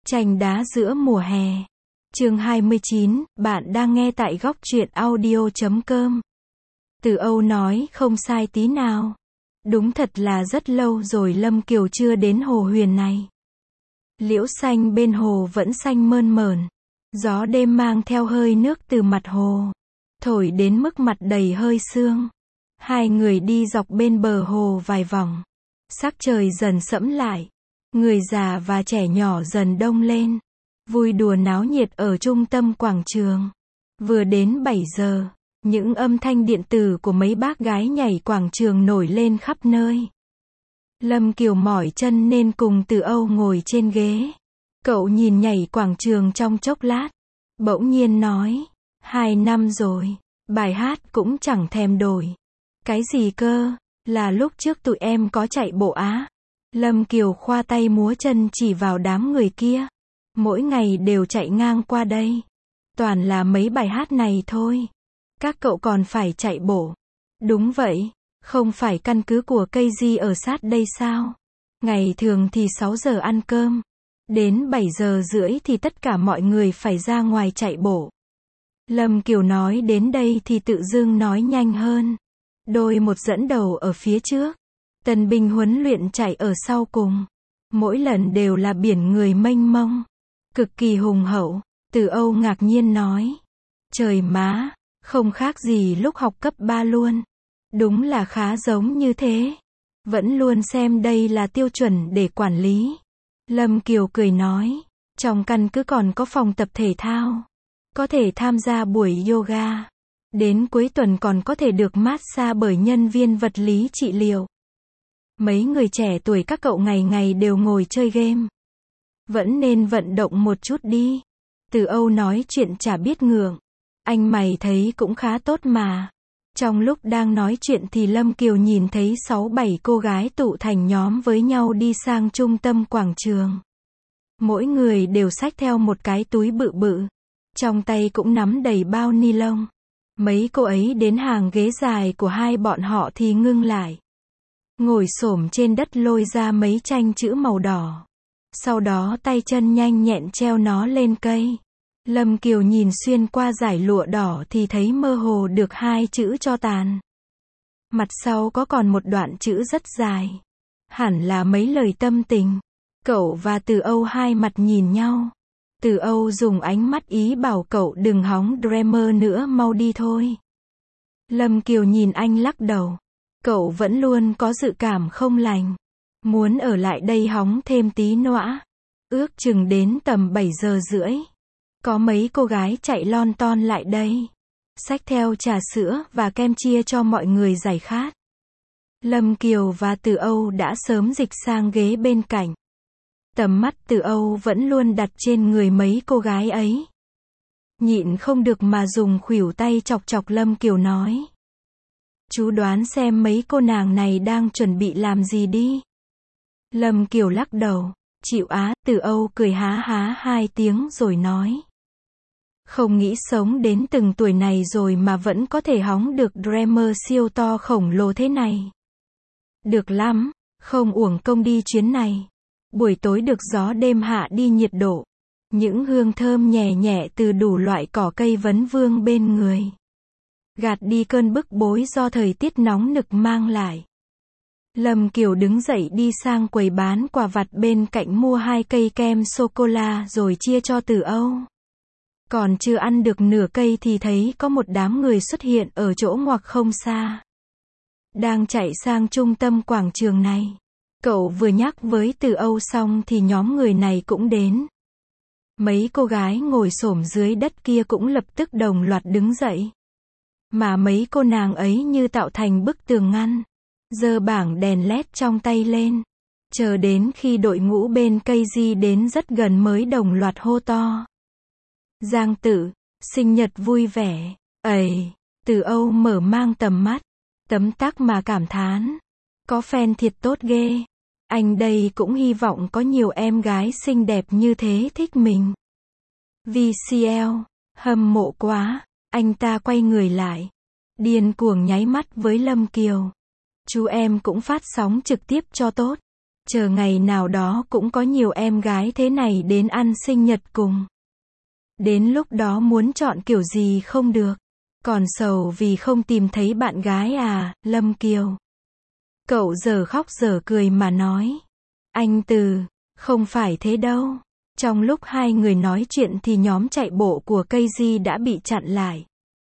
Tranh đá giữa mùa hè. Chương 29, bạn đang nghe tại góc truyện audio.com. Từ Âu nói không sai tí nào. Đúng thật là rất lâu rồi Lâm Kiều chưa đến hồ Huyền này. Liễu xanh bên hồ vẫn xanh mơn mởn. Gió đêm mang theo hơi nước từ mặt hồ, thổi đến mức mặt đầy hơi sương. Hai người đi dọc bên bờ hồ vài vòng. Sắc trời dần sẫm lại. Người già và trẻ nhỏ dần đông lên. Vui đùa náo nhiệt ở trung tâm quảng trường. Vừa đến 7 giờ, những âm thanh điện tử của mấy bác gái nhảy quảng trường nổi lên khắp nơi. Lâm Kiều mỏi chân nên cùng Từ Âu ngồi trên ghế. Cậu nhìn nhảy quảng trường trong chốc lát, bỗng nhiên nói, 2 năm rồi, bài hát cũng chẳng thèm đổi. Cái gì cơ, là lúc trước tụi em có chạy bộ á. Lâm Kiều khoa tay múa chân chỉ vào đám người kia. Mỗi ngày đều chạy ngang qua đây. Toàn là mấy bài hát này thôi. Các cậu còn phải chạy bộ. Đúng vậy, không phải căn cứ của cây di ở sát đây sao? Ngày thường thì 6 giờ ăn cơm. Đến 7 giờ rưỡi thì tất cả mọi người phải ra ngoài chạy bộ. Lâm Kiều nói đến đây thì tự dưng nói nhanh hơn. Đôi một dẫn đầu ở phía trước. Tân binh huấn luyện chạy ở sau cùng. Mỗi lần đều là biển người mênh mông. Cực kỳ hùng hậu. Từ Âu ngạc nhiên nói. Trời má, không khác gì lúc học cấp 3 luôn. Đúng là khá giống như thế. Vẫn luôn xem đây là tiêu chuẩn để quản lý. Lâm Kiều cười nói. Trong căn cứ còn có phòng tập thể thao. Có thể tham gia buổi yoga. Đến cuối tuần còn có thể được massage bởi nhân viên vật lý trị liệu. Mấy người trẻ tuổi các cậu ngày ngày đều ngồi chơi game. Vẫn nên vận động một chút đi. Từ Âu nói chuyện chả biết ngượng. Anh mày thấy cũng khá tốt mà. Trong lúc đang nói chuyện thì Lâm Kiều nhìn thấy 6-7 cô gái tụ thành nhóm với nhau đi sang trung tâm quảng trường. Mỗi người đều xách theo một cái túi bự bự. Trong tay cũng nắm đầy bao ni lông. Mấy cô ấy đến hàng ghế dài của hai bọn họ thì ngưng lại. Ngồi xổm trên đất lôi ra mấy tranh chữ màu đỏ. Sau đó tay chân nhanh nhẹn treo nó lên cây. Lâm Kiều nhìn xuyên qua dải lụa đỏ thì thấy mơ hồ được 2 chữ cho tàn. Mặt sau có còn một đoạn chữ rất dài. Hẳn là mấy lời tâm tình. Cậu và Từ Âu hai mặt nhìn nhau. Từ Âu dùng ánh mắt ý bảo cậu đừng hóng drama nữa, mau đi thôi. Lâm Kiều nhìn anh lắc đầu. Cậu vẫn luôn có dự cảm không lành. Muốn ở lại đây hóng thêm tí nữa. Ước chừng đến tầm 7 giờ rưỡi. Có mấy cô gái chạy lon ton lại đây. Xách theo trà sữa và kem chia cho mọi người giải khát. Lâm Kiều và Từ Âu đã sớm dịch sang ghế bên cạnh. Tầm mắt Từ Âu vẫn luôn đặt trên người mấy cô gái ấy. Nhịn không được mà dùng khuỷu tay chọc chọc Lâm Kiều nói. Chú đoán xem mấy cô nàng này đang chuẩn bị làm gì đi. Lâm Kiều lắc đầu. Chịu á. Từ Âu cười há há 2 tiếng rồi nói. Không nghĩ sống đến từng tuổi này rồi mà vẫn có thể hóng được drama siêu to khổng lồ thế này. Được lắm, không uổng công đi chuyến này. Buổi tối được gió đêm hạ đi nhiệt độ. Những hương thơm nhẹ nhẹ từ đủ loại cỏ cây vấn vương bên người. Gạt đi cơn bức bối do thời tiết nóng nực mang lại. Lâm Kiều đứng dậy đi sang quầy bán quà vặt bên cạnh mua 2 cây kem sô-cô-la rồi chia cho Từ Âu. Còn chưa ăn được nửa cây thì thấy có một đám người xuất hiện ở chỗ ngoặc không xa. Đang chạy sang trung tâm quảng trường này. Cậu vừa nhắc với Từ Âu xong thì nhóm người này cũng đến. Mấy cô gái ngồi xổm dưới đất kia cũng lập tức đồng loạt đứng dậy. Mà mấy cô nàng ấy như tạo thành bức tường ngăn. Giơ bảng đèn led trong tay lên. Chờ đến khi đội ngũ bên cây di đến rất gần mới đồng loạt hô to. Giang Tử, sinh nhật vui vẻ. Ầy, Từ Âu mở mang tầm mắt. Tấm tắc mà cảm thán. Có fan thiệt tốt ghê. Anh đây cũng hy vọng có nhiều em gái xinh đẹp như thế thích mình. VCL, hâm mộ quá. Anh ta quay người lại. Điên cuồng nháy mắt với Lâm Kiều. Chú em cũng phát sóng trực tiếp cho tốt. Chờ ngày nào đó cũng có nhiều em gái thế này đến ăn sinh nhật cùng. Đến lúc đó muốn chọn kiểu gì không được. Còn sầu vì không tìm thấy bạn gái à, Lâm Kiều. Cậu giờ khóc giờ cười mà nói. Anh Từ, không phải thế đâu. Trong lúc hai người nói chuyện thì nhóm chạy bộ của Cây đã bị chặn lại.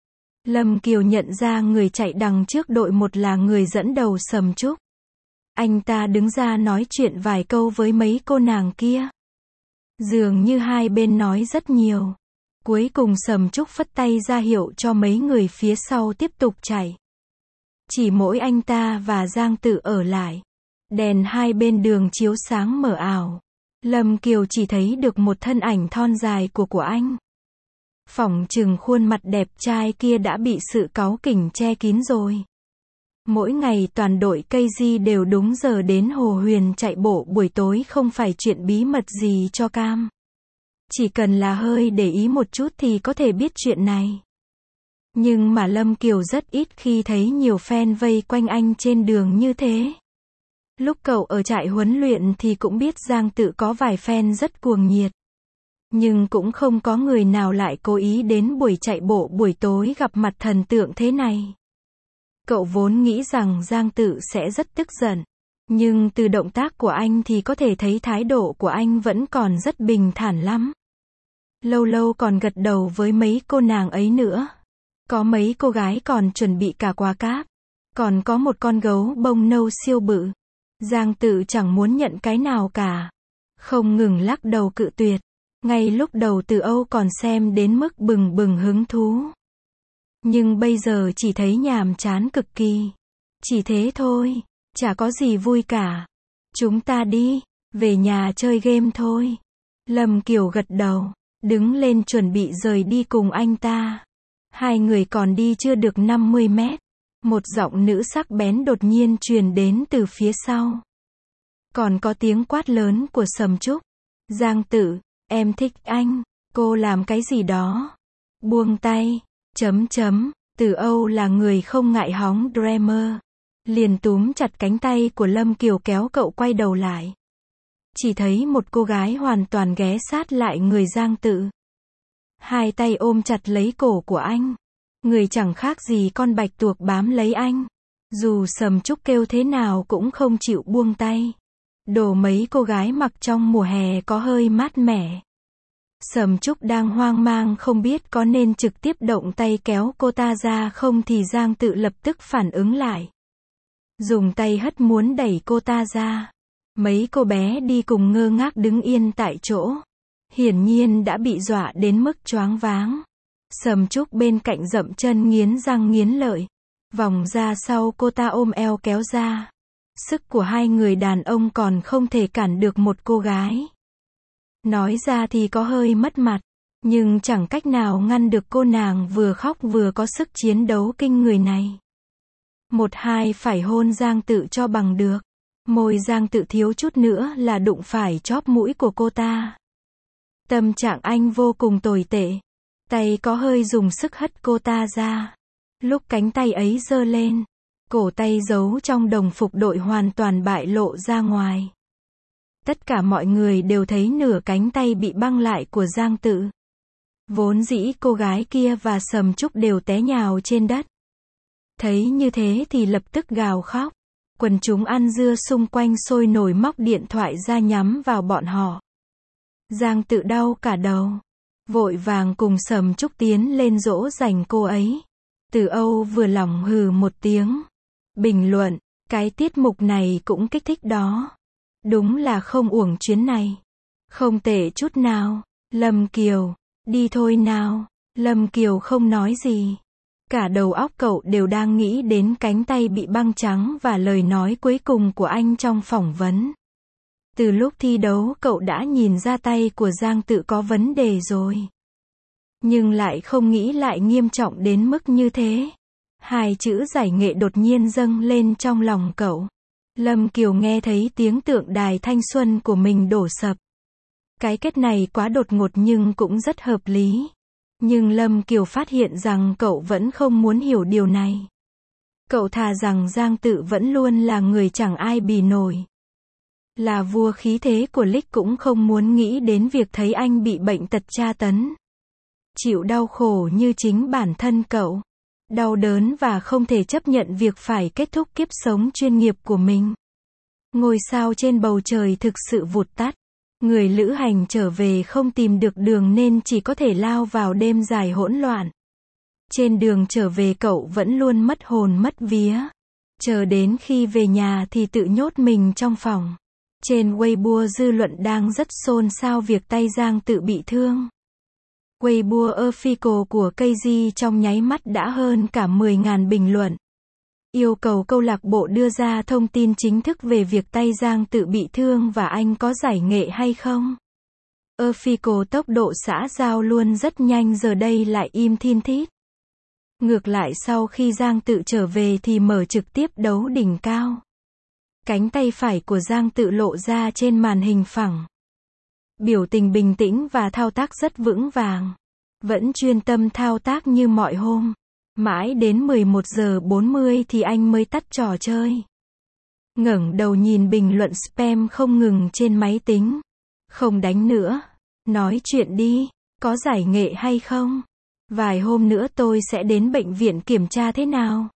Lâm Kiều nhận ra người chạy đằng trước đội một là người dẫn đầu Sầm Trúc. Anh ta đứng ra nói chuyện vài câu với mấy cô nàng kia. Dường như hai bên nói rất nhiều. Cuối cùng Sầm Trúc phất tay ra hiệu cho mấy người phía sau tiếp tục chạy. Chỉ mỗi anh ta và Giang Tự ở lại. Đèn hai bên đường chiếu sáng mờ ảo. Lâm Kiều chỉ thấy được một thân ảnh thon dài của anh. Phỏng chừng khuôn mặt đẹp trai kia đã bị sự cáu kỉnh che kín rồi. Mỗi ngày toàn đội Cây đều đúng giờ đến Hồ Huyền chạy bộ buổi tối, không phải chuyện bí mật gì cho cam. Chỉ cần là hơi để ý một chút thì có thể biết chuyện này. Nhưng mà Lâm Kiều rất ít khi thấy nhiều fan vây quanh anh trên đường như thế. Lúc cậu ở trại huấn luyện thì cũng biết Giang Tự có vài fan rất cuồng nhiệt. Nhưng cũng không có người nào lại cố ý đến buổi chạy bộ buổi tối gặp mặt thần tượng thế này. Cậu vốn nghĩ rằng Giang Tự sẽ rất tức giận. Nhưng từ động tác của anh thì có thể thấy thái độ của anh vẫn còn rất bình thản lắm. Lâu lâu còn gật đầu với mấy cô nàng ấy nữa. Có mấy cô gái còn chuẩn bị cả quà cáp. Còn có một con gấu bông nâu siêu bự. Giang Tự chẳng muốn nhận cái nào cả. Không ngừng lắc đầu cự tuyệt. Ngay lúc đầu Từ Âu còn xem đến mức bừng bừng hứng thú. Nhưng bây giờ chỉ thấy nhàm chán cực kỳ. Chỉ thế thôi, chả có gì vui cả. Chúng ta đi, về nhà chơi game thôi. Lâm Kiều gật đầu, đứng lên chuẩn bị rời đi cùng anh ta. Hai người còn đi chưa được 50 mét. Một giọng nữ sắc bén đột nhiên truyền đến từ phía sau. Còn có tiếng quát lớn của Sầm Trúc. Giang Tự, em thích anh, cô làm cái gì đó. Buông tay, Từ Âu là người không ngại hóng drama. Liền túm chặt cánh tay của Lâm Kiều kéo cậu quay đầu lại. Chỉ thấy một cô gái hoàn toàn ghé sát lại người Giang Tự. Hai tay ôm chặt lấy cổ của anh. Người chẳng khác gì con bạch tuộc bám lấy anh. Dù Sầm Trúc kêu thế nào cũng không chịu buông tay. Đồ mấy cô gái mặc trong mùa hè có hơi mát mẻ. Sầm Trúc đang hoang mang không biết có nên trực tiếp động tay kéo cô ta ra không thì Giang Tự lập tức phản ứng lại. Dùng tay hất muốn đẩy cô ta ra. Mấy cô bé đi cùng ngơ ngác đứng yên tại chỗ. Hiển nhiên đã bị dọa đến mức choáng váng. Sầm Trúc bên cạnh dậm chân nghiến răng nghiến lợi. Vòng ra sau cô ta ôm eo kéo ra. Sức của hai người đàn ông còn không thể cản được một cô gái. Nói ra thì có hơi mất mặt. Nhưng chẳng cách nào ngăn được cô nàng vừa khóc vừa có sức chiến đấu kinh người này. Một hai phải hôn Giang Tự cho bằng được. Môi Giang Tự thiếu chút nữa là đụng phải chóp mũi của cô ta. Tâm trạng anh vô cùng tồi tệ. Tay có hơi dùng sức hất cô ta ra. Lúc cánh tay ấy giơ lên, cổ tay giấu trong đồng phục đội hoàn toàn bại lộ ra ngoài. Tất cả mọi người đều thấy nửa cánh tay bị băng lại của Giang Tự. Vốn dĩ cô gái kia và Sầm Trúc đều té nhào trên đất. Thấy như thế thì lập tức gào khóc. Quần chúng ăn dưa xung quanh sôi nổi móc điện thoại ra nhắm vào bọn họ. Giang Tự đau cả đầu. Vội vàng cùng Sầm Trúc tiến lên dỗ dành cô ấy. Từ Âu vừa lòng hừ một tiếng. Bình luận, cái tiết mục này cũng kích thích đó. Đúng là không uổng chuyến này. Không tệ chút nào. Lâm Kiều, đi thôi nào. Lâm Kiều không nói gì. Cả đầu óc cậu đều đang nghĩ đến cánh tay bị băng trắng và lời nói cuối cùng của anh trong phỏng vấn. Từ lúc thi đấu cậu đã nhìn ra tay của Giang Tự có vấn đề rồi. Nhưng lại không nghĩ lại nghiêm trọng đến mức như thế. Hai chữ giải nghệ đột nhiên dâng lên trong lòng cậu. Lâm Kiều nghe thấy tiếng tượng đài thanh xuân của mình đổ sập. Cái kết này quá đột ngột nhưng cũng rất hợp lý. Nhưng Lâm Kiều phát hiện rằng cậu vẫn không muốn hiểu điều này. Cậu thà rằng Giang Tự vẫn luôn là người chẳng ai bì nổi. Là vua khí thế của Lick cũng không muốn nghĩ đến việc thấy anh bị bệnh tật tra tấn. Chịu đau khổ như chính bản thân cậu. Đau đớn và không thể chấp nhận việc phải kết thúc kiếp sống chuyên nghiệp của mình. Ngôi sao trên bầu trời thực sự vụt tắt. Người lữ hành trở về không tìm được đường nên chỉ có thể lao vào đêm dài hỗn loạn. Trên đường trở về cậu vẫn luôn mất hồn mất vía. Chờ đến khi về nhà thì tự nhốt mình trong phòng. Trên Weibo dư luận đang rất xôn xao việc tay Giang Tự bị thương. Weibo official của KG trong nháy mắt đã hơn cả 10.000 bình luận. Yêu cầu câu lạc bộ đưa ra thông tin chính thức về việc tay Giang Tự bị thương và anh có giải nghệ hay không. Official tốc độ xã giao luôn rất nhanh giờ đây lại im thin thít. Ngược lại sau khi Giang Tự trở về thì mở trực tiếp đấu đỉnh cao. Cánh tay phải của Giang Tự lộ ra trên màn hình phẳng. Biểu tình bình tĩnh và thao tác rất vững vàng. Vẫn chuyên tâm thao tác như mọi hôm. Mãi đến 11 giờ 40 thì anh mới tắt trò chơi. Ngẩng đầu nhìn bình luận spam không ngừng trên máy tính. Không đánh nữa. Nói chuyện đi. Có giải nghệ hay không? Vài hôm nữa tôi sẽ đến bệnh viện kiểm tra thế nào.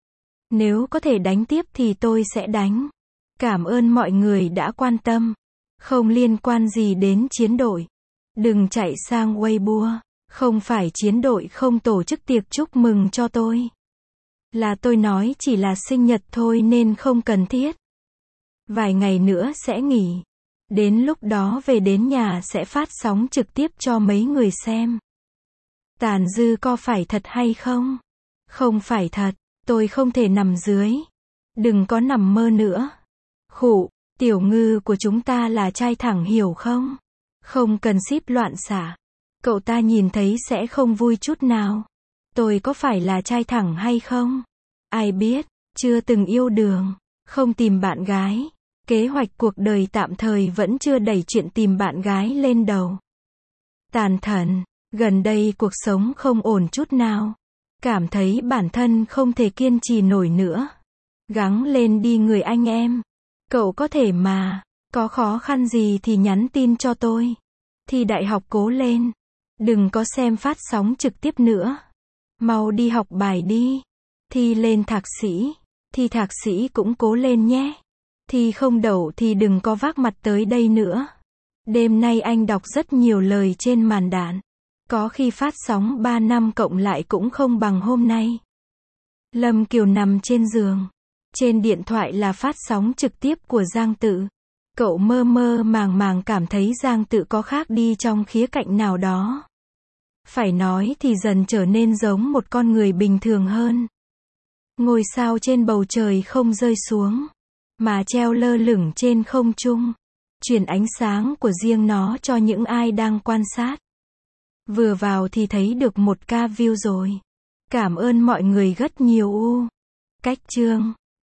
Nếu có thể đánh tiếp thì tôi sẽ đánh. Cảm ơn mọi người đã quan tâm. Không liên quan gì đến chiến đội. Đừng chạy sang Weibo. Không phải chiến đội không tổ chức tiệc chúc mừng cho tôi. Là tôi nói chỉ là sinh nhật thôi nên không cần thiết. Vài ngày nữa sẽ nghỉ. Đến lúc đó về đến nhà sẽ phát sóng trực tiếp cho mấy người xem. Tàn dư có phải thật hay không? Không phải thật. Tôi không thể nằm dưới. Đừng có nằm mơ nữa. Khụ, Tiểu Ngư của chúng ta là trai thẳng hiểu không? Không cần ship loạn xả. Cậu ta nhìn thấy sẽ không vui chút nào. Tôi có phải là trai thẳng hay không? Ai biết, chưa từng yêu đương, không tìm bạn gái. Kế hoạch cuộc đời tạm thời vẫn chưa đẩy chuyện tìm bạn gái lên đầu. Tàn thần, gần đây cuộc sống không ổn chút nào. Cảm thấy bản thân không thể kiên trì nổi nữa. Gắng lên đi người anh em. Cậu có thể mà, có khó khăn gì thì nhắn tin cho tôi. Thi đại học cố lên. Đừng có xem phát sóng trực tiếp nữa. Mau đi học bài đi. Thi lên thạc sĩ. Thi thạc sĩ cũng cố lên nhé. Thi không đậu thì đừng có vác mặt tới đây nữa. Đêm nay anh đọc rất nhiều lời trên màn đạn. Có khi phát sóng 3 năm cộng lại cũng không bằng hôm nay. Lâm Kiều nằm trên giường. Trên điện thoại là phát sóng trực tiếp của Giang Tự. Cậu mơ mơ màng màng cảm thấy Giang Tự có khác đi trong khía cạnh nào đó. Phải nói thì dần trở nên giống một con người bình thường hơn. Ngôi sao trên bầu trời không rơi xuống, mà treo lơ lửng trên không trung. Truyền ánh sáng của riêng nó cho những ai đang quan sát. Vừa vào thì thấy được 1k view rồi. Cảm ơn mọi người rất nhiều. Cách chương